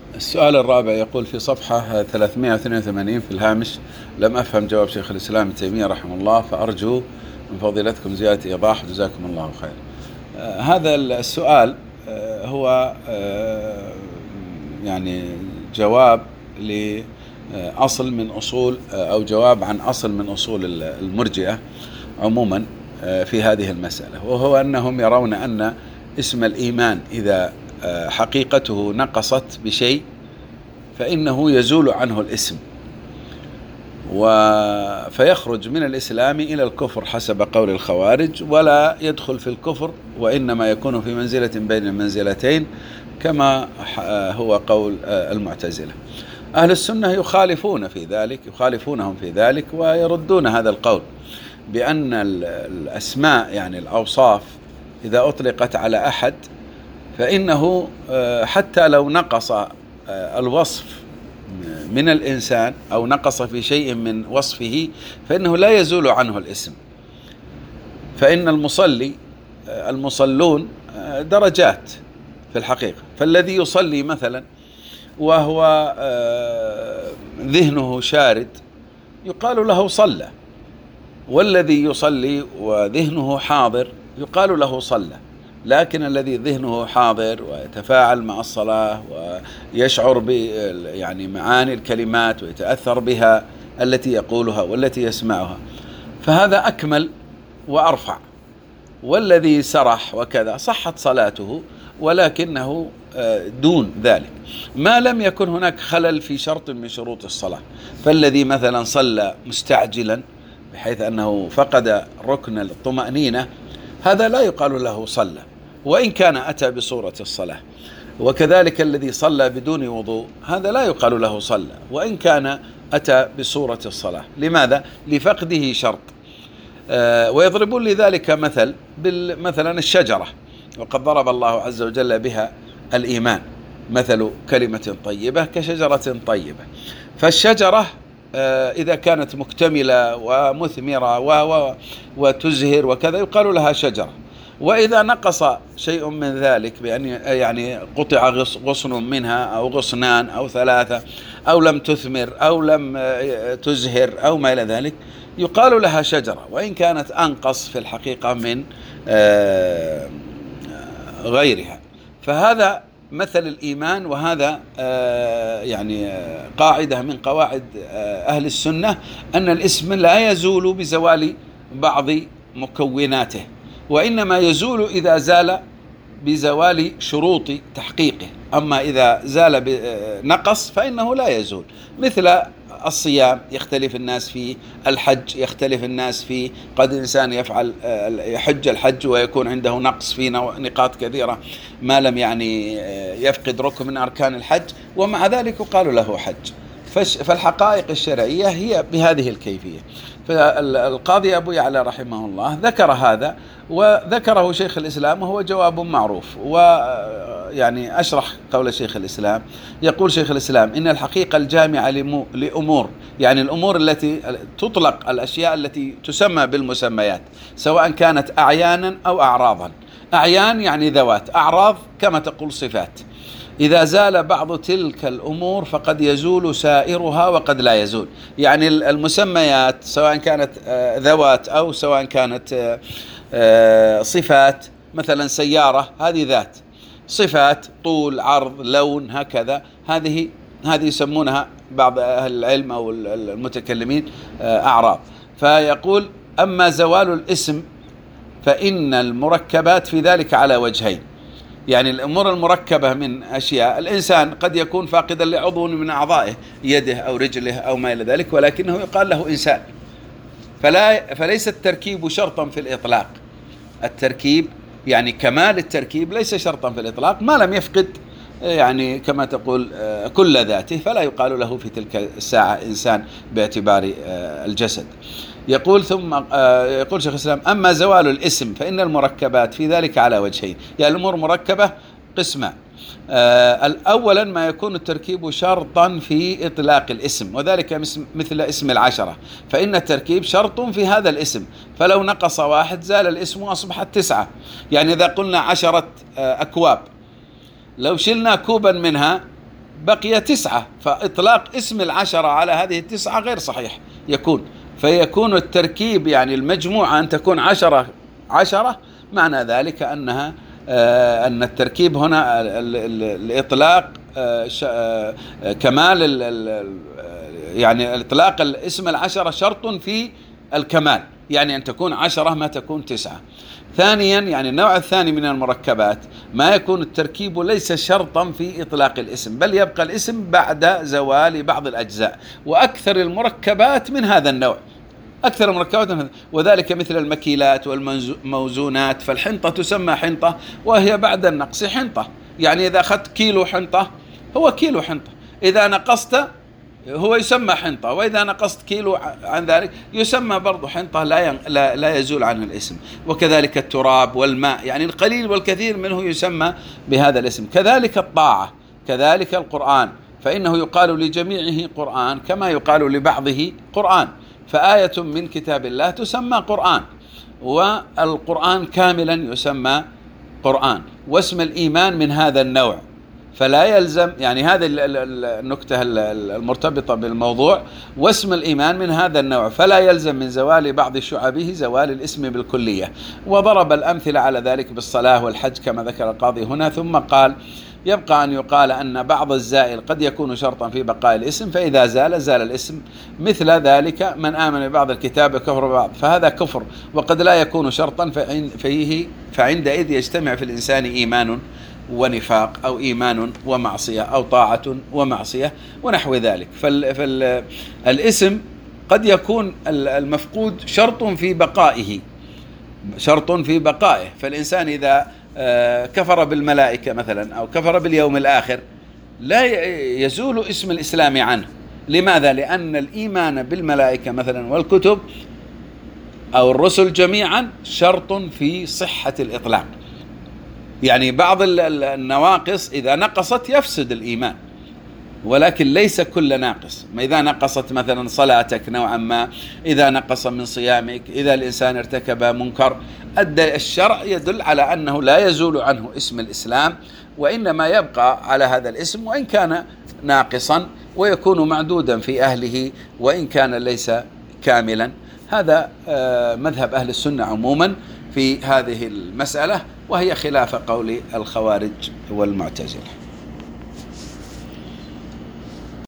السؤال الرابع يقول في صفحة 382 في الهامش: لم أفهم جواب شيخ الإسلام ابن تيمية رحمه الله، فأرجو من فضيلتكم زيادة إيضاح، جزاكم الله خير. هذا السؤال هو يعني جواب لأصل من أصول، أو جواب عن أصل من أصول المرجئة عموما في هذه المسألة، وهو أنهم يرون أن اسم الإيمان إذا حقيقته نقصت بشيء فإنه يزول عنه الاسم، فيخرج من الإسلام إلى الكفر حسب قول الخوارج، ولا يدخل في الكفر، وإنما يكون في منزلة بين المنزلتين كما هو قول المعتزلة. أهل السنة يخالفونهم في ذلك ويردون هذا القول بأن الأسماء يعني الأوصاف إذا أطلقت على أحد فإنه حتى لو نقص الوصف من الإنسان أو نقص في شيء من وصفه فإنه لا يزول عنه الاسم. فإن المصلون درجات في الحقيقة، فالذي يصلي مثلا وهو ذهنه شارد يقال له صلى، والذي يصلي وذهنه حاضر يقال له صلى. لكن الذي ذهنه حاضر ويتفاعل مع الصلاة ويشعر يعني معاني الكلمات ويتأثر بها التي يقولها والتي يسمعها، فهذا أكمل وأرفع. والذي سرح وكذا صحت صلاته ولكنه دون ذلك، ما لم يكن هناك خلل في شرط من شروط الصلاة. فالذي مثلا صلى مستعجلا بحيث أنه فقد ركن الطمأنينة هذا لا يقال له صلى وإن كان أتى بصورة الصلاة. وكذلك الذي صلى بدون وضوء هذا لا يقال له صلى وإن كان أتى بصورة الصلاة. لماذا؟ لفقده شرط. ويضربون لذلك مثلا الشجرة، وقد ضرب الله عز وجل بها الإيمان: مثل كلمة طيبة كشجرة طيبة. فالشجرة إذا كانت مكتملة ومثمرة وتزهر وكذا يقال لها شجرة. وإذا نقص شيء من ذلك بأن يعني قطع غصن منها أو غصنان أو ثلاثة أو لم تثمر أو لم تزهر أو ما إلى ذلك يقال لها شجرة، وإن كانت أنقص في الحقيقة من غيرها. فهذا مثل الإيمان، وهذا يعني قاعدة من قواعد أهل السنة أن الاسم لا يزول بزوال بعض مكوناته، وإنما يزول إذا زال بزوال شروط تحقيقه. أما إذا زال بنقص فإنه لا يزول. مثل الصيام يختلف الناس فيه، الحج يختلف الناس فيه، قد إنسان يحج الحج ويكون عنده نقص في نقاط كثيرة ما لم يعني يفقد ركن من أركان الحج، ومع ذلك يقال له حج. فالحقائق الشرعية هي بهذه الكيفية. فالقاضي أبو يعلى رحمه الله ذكر هذا، وذكره شيخ الإسلام وهو جواب معروف. ويعني أشرح قول شيخ الإسلام. يقول شيخ الإسلام: إن الحقيقة الجامعة لأمور، يعني الأمور التي تطلق، الأشياء التي تسمى بالمسميات، سواء كانت أعيانا أو أعراضا. أعيان يعني ذوات، أعراض كما تقول صفات. إذا زال بعض تلك الأمور فقد يزول سائرها وقد لا يزول. يعني المسميات سواء كانت ذوات أو سواء كانت صفات، مثلا سيارة هذه ذات، صفات طول عرض لون هكذا، هذه يسمونها بعض أهل العلم أو المتكلمين أعراض. فيقول: أما زوال الاسم فإن المركبات في ذلك على وجهين. يعني الأمور المركبة من أشياء، الإنسان قد يكون فاقدا لعضو من أعضائه، يده أو رجله أو ما إلى ذلك، ولكنه يقال له إنسان. فليس التركيب شرطا في الإطلاق. التركيب يعني كمال التركيب ليس شرطا في الإطلاق، ما لم يفقد يعني كما تقول كل ذاته، فلا يقال له في تلك الساعة إنسان باعتبار الجسد. يقول شيخ الإسلام: أما زوال الاسم فإن المركبات في ذلك على وجهين. يعني الأمور مركبة قسمان: أولا ما يكون التركيب شرطا في إطلاق الاسم، وذلك مثل اسم العشرة، فإن التركيب شرط في هذا الاسم، فلو نقص واحد زال الاسم وأصبحت 9. يعني إذا قلنا 10 أكواب، لو شلنا كوبا منها بقي 9، فإطلاق اسم 10 على هذه 9 غير صحيح فيكون التركيب يعني المجموعة أن تكون 10، معنى ذلك أنها أن التركيب هنا الإطلاق كمال يعني إطلاق الاسم 10 شرط في الكمال، يعني أن تكون 10 ما تكون 9. ثانيا يعني النوع الثاني من المركبات ما يكون التركيب ليس شرطا في إطلاق الاسم، بل يبقى الاسم بعد زوال بعض الأجزاء، وأكثر المركبات من هذا النوع، أكثر المركبات من هذا، وذلك مثل المكيلات والموزونات، فالحنطة تسمى حنطة وهي بعد النقص حنطة، يعني إذا أخذت كيلو حنطة هو كيلو حنطة، إذا نقصت هو يسمى حنطة، وإذا نقصت كيلو عن ذلك يسمى برضو حنطة، لا يزول عنه الاسم. وكذلك التراب والماء، يعني القليل والكثير منه يسمى بهذا الاسم. كذلك الطاعة، كذلك القرآن، فإنه يقال لجميعه قرآن كما يقال لبعضه قرآن، فآية من كتاب الله تسمى قرآن، والقرآن كاملا يسمى قرآن. واسم الإيمان من هذا النوع، فلا يلزم، يعني هذه النكتة المرتبطة بالموضوع، واسم الإيمان من هذا النوع، فلا يلزم من زوال بعض شعبه زوال الاسم بالكلية. وضرب الأمثلة على ذلك بالصلاة والحج كما ذكر القاضي هنا، ثم قال: يبقى أن يقال أن بعض الزائل قد يكون شرطا في بقاء الاسم، فإذا زال الاسم، مثل ذلك من آمن ببعض الكتاب وكفر ببعض، فهذا كفر، وقد لا يكون شرطا فعندئذ يجتمع في الإنسان إيمان ونفاق، أو إيمان ومعصية، أو طاعة ومعصية ونحو ذلك. فالاسم قد يكون المفقود شرط في بقائه، فالإنسان إذا كفر بالملائكة مثلا أو كفر باليوم الآخر لا يزول اسم الإسلام عنه. لماذا؟ لأن الإيمان بالملائكة مثلا والكتب أو الرسل جميعا شرط في صحة الإطلاق، يعني بعض النواقص إذا نقصت يفسد الإيمان، ولكن ليس كل ناقص. ما إذا نقصت مثلا صلاتك نوعا ما، إذا نقص من صيامك، إذا الإنسان ارتكب منكر، الشرع يدل على أنه لا يزول عنه اسم الإسلام، وإنما يبقى على هذا الاسم وإن كان ناقصا، ويكون معدودا في أهله وإن كان ليس كاملا. هذا مذهب أهل السنة عموما في هذه المسألة، وهي خلاف قول الخوارج والمعتزلة.